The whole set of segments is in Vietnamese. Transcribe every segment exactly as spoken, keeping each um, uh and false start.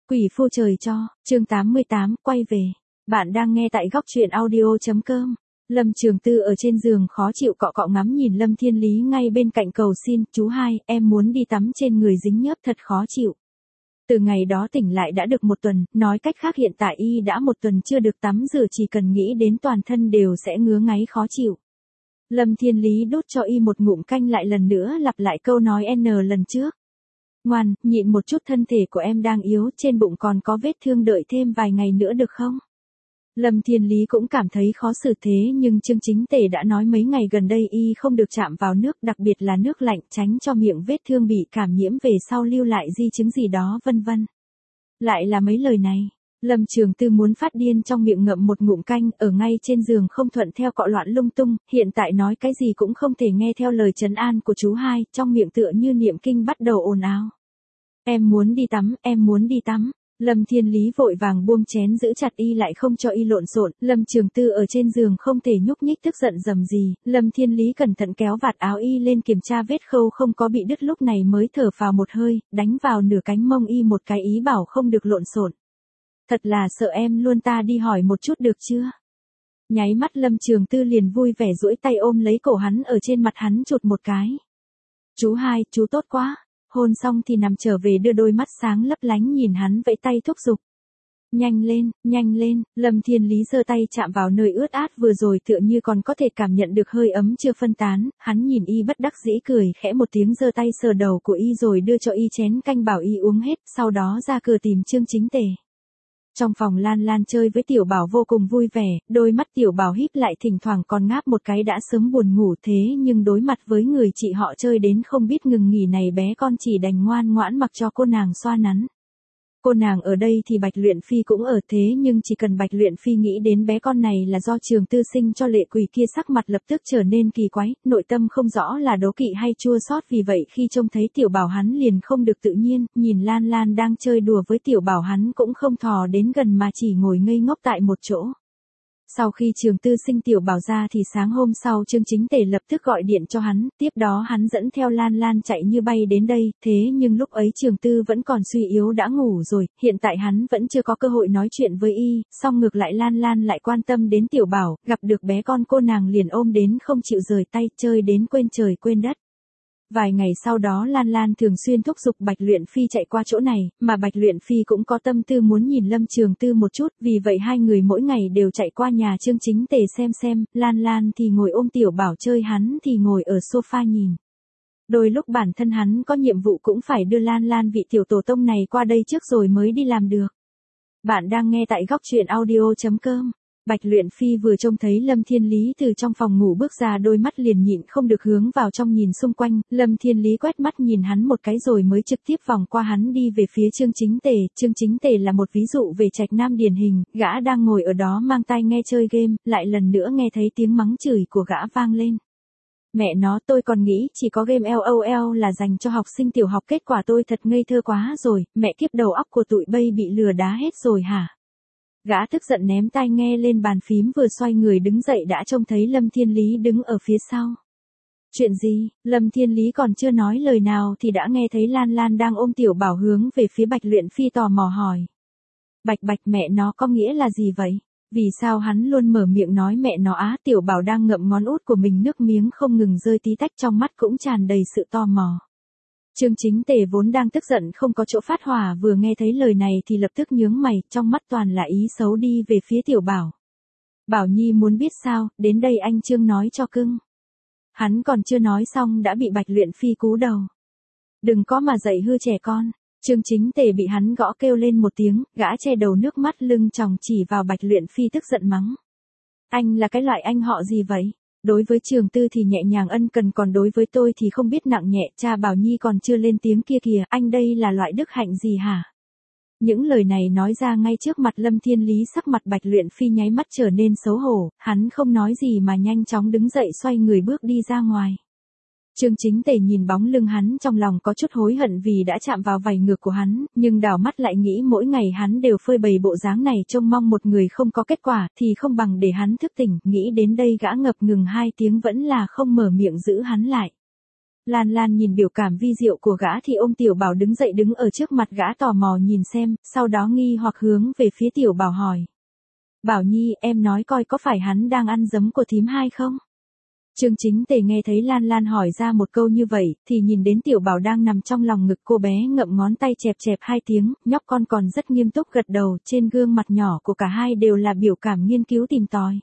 Quỷ phu trời cho, chương tám mươi tám, quay về. Bạn đang nghe tại góc truyện audio.com. Lâm Trường Tư ở trên giường khó chịu cọ cọ ngắm nhìn Lâm Thiên Lý ngay bên cạnh cầu xin, chú hai, em muốn đi tắm trên người dính nhớp thật khó chịu. Từ ngày đó tỉnh lại đã được một tuần, nói cách khác hiện tại y đã một tuần chưa được tắm rửa, chỉ cần nghĩ đến toàn thân đều sẽ ngứa ngáy khó chịu. Lâm Thiên Lý đút cho y một ngụm canh, lại lần nữa lặp lại câu nói N lần trước. Ngoan, nhịn một chút, thân thể của em đang yếu, trên bụng còn có vết thương, đợi thêm vài ngày nữa được không? Lâm Thiên Lý cũng cảm thấy khó xử, thế nhưng Chương Chính Tề đã nói mấy ngày gần đây y không được chạm vào nước, đặc biệt là nước lạnh, tránh cho miệng vết thương bị cảm nhiễm về sau lưu lại di chứng gì đó vân vân. Lại là mấy lời này, Lâm Trường Tư muốn phát điên, trong miệng ngậm một ngụm canh, ở ngay trên giường không thuận theo cọ loạn lung tung, hiện tại nói cái gì cũng không thể nghe theo lời trấn an của chú hai, trong miệng tựa như niệm kinh bắt đầu ồn ào. Em muốn đi tắm, em muốn đi tắm. Lâm Thiên Lý vội vàng buông chén giữ chặt y lại không cho y lộn xộn. Lâm Trường Tư ở trên giường không thể nhúc nhích, tức giận rầm gì. Lâm Thiên Lý cẩn thận kéo vạt áo y lên kiểm tra vết khâu không có bị đứt, lúc này mới thở phào một hơi, đánh vào nửa cánh mông y một cái, ý bảo không được lộn xộn. Thật là sợ em luôn, ta đi hỏi một chút được chưa? Nháy mắt Lâm Trường Tư liền vui vẻ duỗi tay ôm lấy cổ hắn, ở trên mặt hắn chụt một cái. Chú hai, chú tốt quá. Hôn xong thì nằm trở về, đưa đôi mắt sáng lấp lánh nhìn hắn, vẫy tay thúc giục. Nhanh lên, nhanh lên. Lâm Thiên Lý giơ tay chạm vào nơi ướt át vừa rồi, tựa như còn có thể cảm nhận được hơi ấm chưa phân tán, hắn nhìn y bất đắc dĩ cười khẽ một tiếng, giơ tay sờ đầu của y rồi đưa cho y chén canh, bảo y uống hết, sau đó ra cửa tìm Chương Chính Tề. Trong phòng Lan Lan chơi với Tiểu Bảo vô cùng vui vẻ, đôi mắt Tiểu Bảo híp lại, thỉnh thoảng còn ngáp một cái, đã sớm buồn ngủ, thế nhưng đối mặt với người chị họ chơi đến không biết ngừng nghỉ này, bé con chỉ đành ngoan ngoãn mặc cho cô nàng xoa nắn. Cô nàng ở đây thì Bạch Luyện Phi cũng ở, thế nhưng chỉ cần Bạch Luyện Phi nghĩ đến bé con này là do Trường Tư sinh cho, lệ quỷ kia sắc mặt lập tức trở nên kỳ quái, nội tâm không rõ là đố kỵ hay chua xót, vì vậy khi trông thấy Tiểu Bảo hắn liền không được tự nhiên, nhìn Lan Lan đang chơi đùa với Tiểu Bảo hắn cũng không thò đến gần mà chỉ ngồi ngây ngốc tại một chỗ. Sau khi Trường Tư sinh Tiểu Bảo ra thì sáng hôm sau Chương Chính Tề lập tức gọi điện cho hắn, tiếp đó hắn dẫn theo Lan Lan chạy như bay đến đây, thế nhưng lúc ấy Trường Tư vẫn còn suy yếu đã ngủ rồi, hiện tại hắn vẫn chưa có cơ hội nói chuyện với y, song ngược lại Lan Lan lại quan tâm đến Tiểu Bảo, gặp được bé con cô nàng liền ôm đến không chịu rời tay, chơi đến quên trời quên đất. Vài ngày sau đó Lan Lan thường xuyên thúc giục Bạch Luyện Phi chạy qua chỗ này, mà Bạch Luyện Phi cũng có tâm tư muốn nhìn Lâm Trường Tư một chút, vì vậy hai người mỗi ngày đều chạy qua nhà Chương Chính Tề xem xem, Lan Lan thì ngồi ôm Tiểu Bảo chơi, hắn thì ngồi ở sofa nhìn. Đôi lúc bản thân hắn có nhiệm vụ cũng phải đưa Lan Lan vị tiểu tổ tông này qua đây trước rồi mới đi làm được. Bạn đang nghe tại góc truyện audio.com. Bạch Luyện Phi vừa trông thấy Lâm Thiên Lý từ trong phòng ngủ bước ra, đôi mắt liền nhịn không được hướng vào trong nhìn xung quanh, Lâm Thiên Lý quét mắt nhìn hắn một cái rồi mới trực tiếp vòng qua hắn đi về phía Chương Chính Tề. Chương Chính Tề là một ví dụ về trạch nam điển hình, gã đang ngồi ở đó mang tai nghe chơi game, lại lần nữa nghe thấy tiếng mắng chửi của gã vang lên. Mẹ nó, tôi còn nghĩ chỉ có game LOL là dành cho học sinh tiểu học, kết quả tôi thật ngây thơ quá rồi, mẹ kiếp, đầu óc của tụi bay bị lừa đá hết rồi hả? Gã tức giận ném tai nghe lên bàn phím, vừa xoay người đứng dậy đã trông thấy Lâm Thiên Lý đứng ở phía sau. Chuyện gì? Lâm Thiên Lý còn chưa nói lời nào thì đã nghe thấy Lan Lan đang ôm Tiểu Bảo hướng về phía Bạch Luyện Phi, tò mò hỏi. Bạch Bạch, mẹ nó có nghĩa là gì vậy? Vì sao hắn luôn mở miệng nói mẹ nó á? Tiểu Bảo đang ngậm ngón út của mình, nước miếng không ngừng rơi tí tách, trong mắt cũng tràn đầy sự tò mò. Chương Chính Tề vốn đang tức giận không có chỗ phát hỏa, vừa nghe thấy lời này thì lập tức nhướng mày, trong mắt toàn là ý xấu, đi về phía Tiểu Bảo. Bảo Nhi muốn biết sao, đến đây anh Chương nói cho cưng. Hắn còn chưa nói xong đã bị Bạch Luyện Phi cú đầu. Đừng có mà dạy hư trẻ con. Chương Chính Tề bị hắn gõ kêu lên một tiếng, gã che đầu, nước mắt lưng tròng chỉ vào Bạch Luyện Phi tức giận mắng. Anh là cái loại anh họ gì vậy? Đối với Trường Tư thì nhẹ nhàng ân cần, còn đối với tôi thì không biết nặng nhẹ, cha Bảo Nhi còn chưa lên tiếng kia kìa, anh đây là loại đức hạnh gì hả? Những lời này nói ra ngay trước mặt Lâm Thiên Lý, sắc mặt Bạch Luyện Phi nháy mắt trở nên xấu hổ, hắn không nói gì mà nhanh chóng đứng dậy xoay người bước đi ra ngoài. Chương Chính Tề nhìn bóng lưng hắn, trong lòng có chút hối hận vì đã chạm vào vảy ngược của hắn, nhưng đảo mắt lại nghĩ mỗi ngày hắn đều phơi bày bộ dáng này trông mong một người không có kết quả, thì không bằng để hắn thức tỉnh, nghĩ đến đây gã ngập ngừng hai tiếng vẫn là không mở miệng giữ hắn lại. Lan Lan nhìn biểu cảm vi diệu của gã thì ôm Tiểu Bảo đứng dậy đứng ở trước mặt gã tò mò nhìn xem, sau đó nghi hoặc hướng về phía Tiểu Bảo hỏi. Bảo Nhi, em nói coi có phải hắn đang ăn giấm của thím hai không? Trương Chính Tề nghe thấy Lan Lan hỏi ra một câu như vậy, thì nhìn đến Tiểu Bảo đang nằm trong lòng ngực cô bé ngậm ngón tay chẹp chẹp hai tiếng, nhóc con còn rất nghiêm túc gật đầu, trên gương mặt nhỏ của cả hai đều là biểu cảm nghiên cứu tìm tòi.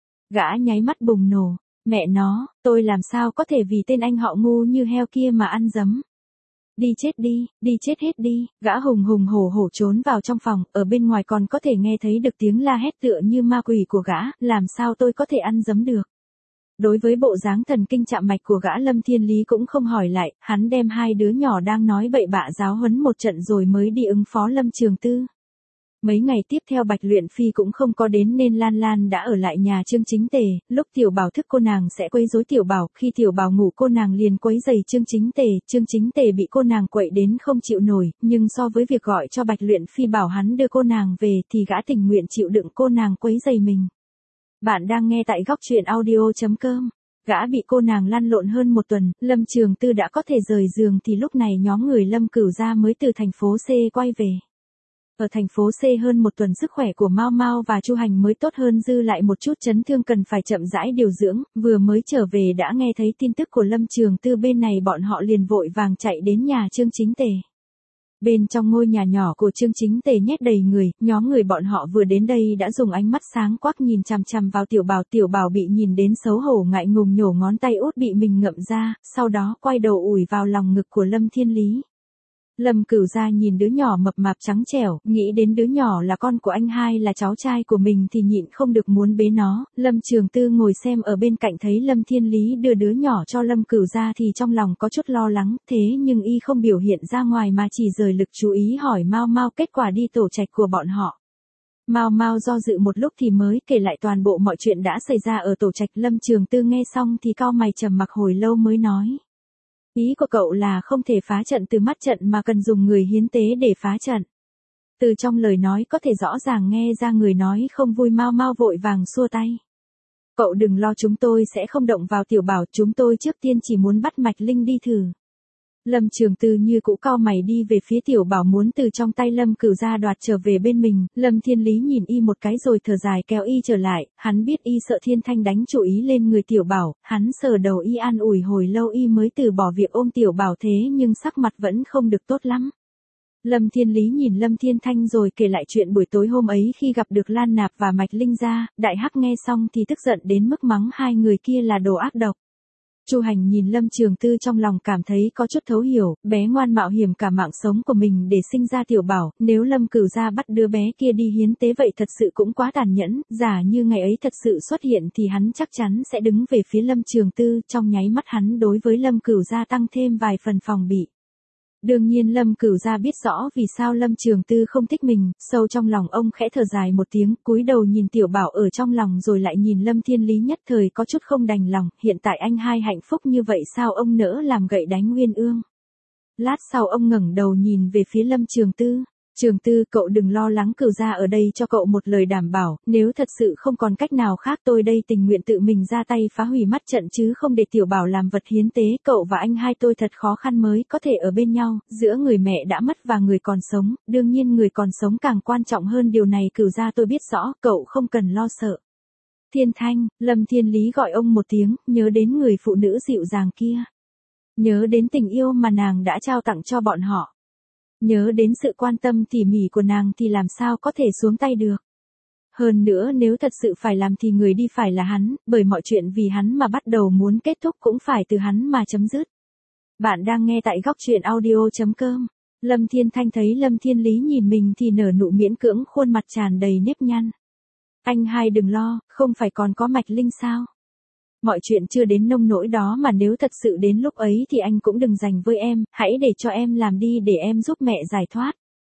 Gã nháy mắt bùng nổ, mẹ nó, tôi làm sao có thể vì tên anh họ ngu như heo kia mà ăn giấm. Đi chết đi, đi chết hết đi, gã hùng hùng hổ hổ trốn vào trong phòng, ở bên ngoài còn có thể nghe thấy được tiếng la hét tựa như ma quỷ của gã, làm sao tôi có thể ăn giấm được. Đối với bộ dáng thần kinh chạm mạch của gã Lâm Thiên Lý cũng không hỏi lại, hắn đem hai đứa nhỏ đang nói bậy bạ giáo huấn một trận rồi mới đi ứng phó Lâm Trường Tư. Mấy ngày tiếp theo Bạch Luyện Phi cũng không có đến nên Lan Lan đã ở lại nhà Trương Chính Tề, lúc Tiểu Bảo thức cô nàng sẽ quấy rối Tiểu Bảo, khi Tiểu Bảo ngủ cô nàng liền quấy giày Trương Chính Tề, Trương Chính Tề bị cô nàng quậy đến không chịu nổi, nhưng so với việc gọi cho Bạch Luyện Phi bảo hắn đưa cô nàng về thì gã tình nguyện chịu đựng cô nàng quấy giày mình. Bạn đang nghe tại góc truyện audio chấm com. Gã bị cô nàng lăn lộn hơn một tuần, Lâm Trường Tư đã có thể rời giường thì lúc này nhóm người Lâm Cửu gia mới từ thành phố C quay về. Ở thành phố C hơn một tuần sức khỏe của Mao Mao và Chu Hành mới tốt hơn, dư lại một chút chấn thương cần phải chậm rãi điều dưỡng, vừa mới trở về đã nghe thấy tin tức của Lâm Trường Tư bên này bọn họ liền vội vàng chạy đến nhà Trương Chính Tề. Bên trong ngôi nhà nhỏ của Trương Chính Tề nhét đầy người, nhóm người bọn họ vừa đến đây đã dùng ánh mắt sáng quắc nhìn chằm chằm vào Tiểu Bảo. Tiểu Bảo bị nhìn đến xấu hổ ngại ngùng nhổ ngón tay út bị mình ngậm ra, sau đó quay đầu ủi vào lòng ngực của Lâm Thiên Lý. Lâm Cửu gia nhìn đứa nhỏ mập mạp trắng trẻo, nghĩ đến đứa nhỏ là con của anh hai là cháu trai của mình thì nhịn không được muốn bế nó. Lâm Trường Tư ngồi xem ở bên cạnh thấy Lâm Thiên Lý đưa đứa nhỏ cho Lâm Cửu gia thì trong lòng có chút lo lắng, thế nhưng y không biểu hiện ra ngoài mà chỉ rời lực chú ý hỏi Mao Mao kết quả đi tổ trạch của bọn họ. Mao Mao do dự một lúc thì mới kể lại toàn bộ mọi chuyện đã xảy ra ở tổ trạch. Lâm Trường Tư nghe xong thì cau mày trầm mặc hồi lâu mới nói. Ý của cậu là không thể phá trận từ mắt trận mà cần dùng người hiến tế để phá trận. Từ trong lời nói có thể rõ ràng nghe ra người nói không vui. Mao Mao vội vàng xua tay. Cậu đừng lo, chúng tôi sẽ không động vào Tiểu Bảo, chúng tôi trước tiên chỉ muốn bắt Mạch Linh đi thử. Lâm Trường Tư như cũ cau mày đi về phía Tiểu Bảo muốn từ trong tay Lâm Cửu gia đoạt trở về bên mình. Lâm Thiên Lý nhìn y một cái rồi thở dài kéo y trở lại, hắn biết y sợ Thiên Thanh đánh chủ ý lên người Tiểu Bảo, hắn sờ đầu y an ủi hồi lâu y mới từ bỏ việc ôm Tiểu Bảo, thế nhưng sắc mặt vẫn không được tốt lắm. Lâm Thiên Lý nhìn Lâm Thiên Thanh rồi kể lại chuyện buổi tối hôm ấy khi gặp được Lan Nạp và Mạch Linh gia. Đại Hắc nghe xong thì tức giận đến mức mắng hai người kia là đồ ác độc. Chu Hành nhìn Lâm Trường Tư trong lòng cảm thấy có chút thấu hiểu, bé ngoan mạo hiểm cả mạng sống của mình để sinh ra Tiểu Bảo, nếu Lâm Cửu gia bắt đứa bé kia đi hiến tế vậy thật sự cũng quá tàn nhẫn, giả như ngày ấy thật sự xuất hiện thì hắn chắc chắn sẽ đứng về phía Lâm Trường Tư, trong nháy mắt hắn đối với Lâm Cửu gia tăng thêm vài phần phòng bị. Đương nhiên Lâm Cửu gia biết rõ vì sao Lâm Trường Tư không thích mình, sâu trong lòng ông khẽ thở dài một tiếng, cúi đầu nhìn Tiểu Bảo ở trong lòng rồi lại nhìn Lâm Thiên Lý, nhất thời có chút không đành lòng, hiện tại anh hai hạnh phúc như vậy sao ông nỡ làm gậy đánh Uyên Ương. Lát sau ông ngẩng đầu nhìn về phía Lâm Trường Tư. Trường Tư, cậu đừng lo lắng, Cửu gia ở đây cho cậu một lời đảm bảo, nếu thật sự không còn cách nào khác tôi đây tình nguyện tự mình ra tay phá hủy mắt trận chứ không để Tiểu Bảo làm vật hiến tế. Cậu và anh hai tôi thật khó khăn mới có thể ở bên nhau, giữa người mẹ đã mất và người còn sống, đương nhiên người còn sống càng quan trọng hơn, điều này Cửu gia tôi biết rõ, cậu không cần lo sợ. Thiên Thanh, Lâm Thiên Lý gọi ông một tiếng, nhớ đến người phụ nữ dịu dàng kia. Nhớ đến tình yêu mà nàng đã trao tặng cho bọn họ. Nhớ đến sự quan tâm tỉ mỉ của nàng thì làm sao có thể xuống tay được. Hơn nữa nếu thật sự phải làm thì người đi phải là hắn, bởi mọi chuyện vì hắn mà bắt đầu muốn kết thúc cũng phải từ hắn mà chấm dứt. Bạn đang nghe tại góc truyện audio chấm com. Lâm Thiên Thanh thấy Lâm Thiên Lý nhìn mình thì nở nụ miễn cưỡng, khuôn mặt tràn đầy nếp nhăn. Anh hai đừng lo, không phải còn có Mạch Linh sao? Mọi chuyện chưa đến nông nỗi đó mà nếu thật sự đến lúc ấy thì anh cũng đừng giành với em, hãy để cho em làm đi để em giúp mẹ giải thoát.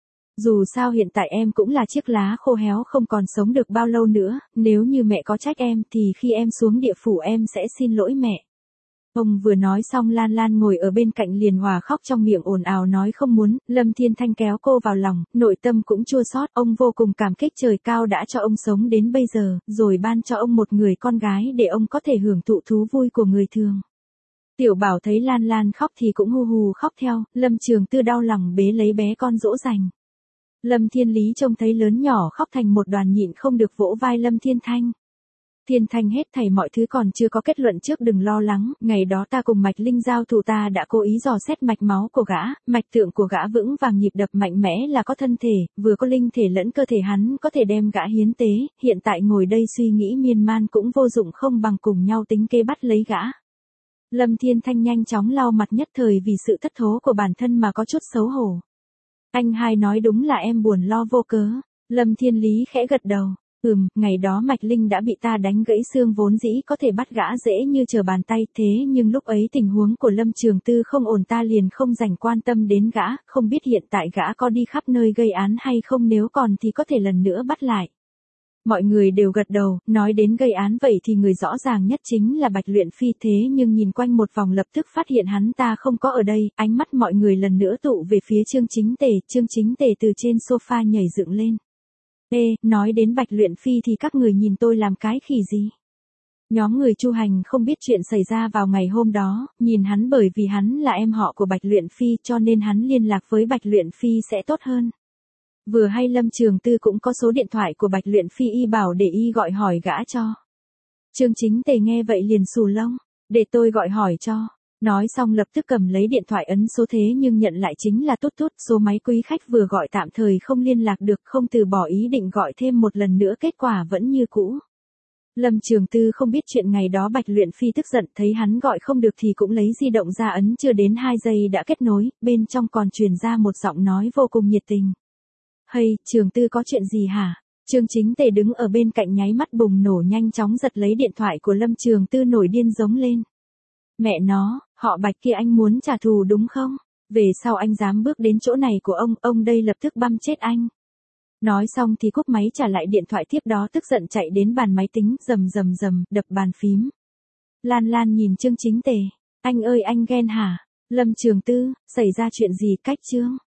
Dù sao hiện tại em cũng là chiếc lá khô héo không còn sống được bao lâu nữa, nếu như mẹ có trách em thì khi em xuống địa phủ em sẽ xin lỗi mẹ. Ông vừa nói xong Lan Lan ngồi ở bên cạnh liền hòa khóc trong miệng ồn ào nói không muốn. Lâm Thiên Thanh kéo cô vào lòng, nội tâm cũng chua xót, ông vô cùng cảm kích trời cao đã cho ông sống đến bây giờ, rồi ban cho ông một người con gái để ông có thể hưởng thụ thú vui của người thường. Tiểu Bảo thấy Lan Lan khóc thì cũng hù hù khóc theo, Lâm Trường Tư đau lòng bế lấy bé con dỗ dành. Lâm Thiên Lý trông thấy lớn nhỏ khóc thành một đoàn nhịn không được vỗ vai Lâm Thiên Thanh. Thiên Thanh hết thảy mọi thứ còn chưa có kết luận trước đừng lo lắng, ngày đó ta cùng Mạch Linh giao thủ ta đã cố ý dò xét mạch máu của gã, mạch tượng của gã vững vàng nhịp đập mạnh mẽ là có thân thể, vừa có linh thể lẫn cơ thể hắn có thể đem gã hiến tế, hiện tại ngồi đây suy nghĩ miên man cũng vô dụng không bằng cùng nhau tính kế bắt lấy gã. Lâm Thiên Thanh nhanh chóng lau mặt nhất thời vì sự thất thố của bản thân mà có chút xấu hổ. Anh hai nói đúng là em buồn lo vô cớ, Lâm Thiên Lý khẽ gật đầu. Ừm, ngày đó Mạch Linh đã bị ta đánh gãy xương vốn dĩ có thể bắt gã dễ như trở bàn tay thế nhưng lúc ấy tình huống của Lâm Trường Tư không ổn ta liền không dành quan tâm đến gã, không biết hiện tại gã có đi khắp nơi gây án hay không nếu còn thì có thể lần nữa bắt lại. Mọi người đều gật đầu, nói đến gây án vậy thì người rõ ràng nhất chính là Bạch Luyện Phi thế nhưng nhìn quanh một vòng lập tức phát hiện hắn ta không có ở đây, ánh mắt mọi người lần nữa tụ về phía Trương Chính Tề, Trương Chính Tề từ trên sofa nhảy dựng lên. Ê, nói đến Bạch Luyện Phi thì các người nhìn tôi làm cái khỉ gì? Nhóm người Chu Hành không biết chuyện xảy ra vào ngày hôm đó, nhìn hắn bởi vì hắn là em họ của Bạch Luyện Phi cho nên hắn liên lạc với Bạch Luyện Phi sẽ tốt hơn. Vừa hay Lâm Trường Tư cũng có số điện thoại của Bạch Luyện Phi y bảo để y gọi hỏi gã cho. Trương Chính Tề nghe vậy liền xù lông, để tôi gọi hỏi cho. Nói xong lập tức cầm lấy điện thoại ấn số thế nhưng nhận lại chính là tút tút số máy quý khách vừa gọi tạm thời không liên lạc được không từ bỏ ý định gọi thêm một lần nữa kết quả vẫn như cũ. Lâm Trường Tư không biết chuyện ngày đó Bạch Luyện Phi tức giận thấy hắn gọi không được thì cũng lấy di động ra ấn chưa đến hai giây đã kết nối, bên trong còn truyền ra một giọng nói vô cùng nhiệt tình. Hay, Trường Tư có chuyện gì hả? Trương Chính Tề đứng ở bên cạnh nháy mắt bùng nổ nhanh chóng giật lấy điện thoại của Lâm Trường Tư nổi điên giống lên. Mẹ nó, họ Bạch kia anh muốn trả thù đúng không? Về sau anh dám bước đến chỗ này của ông, ông đây lập tức băm chết anh. Nói xong thì cúp máy trả lại điện thoại tiếp đó tức giận chạy đến bàn máy tính, rầm rầm rầm, đập bàn phím. Lan Lan nhìn Trương Chính Tề, anh ơi anh ghen hả? Lâm Trường Tư, xảy ra chuyện gì cách Trương?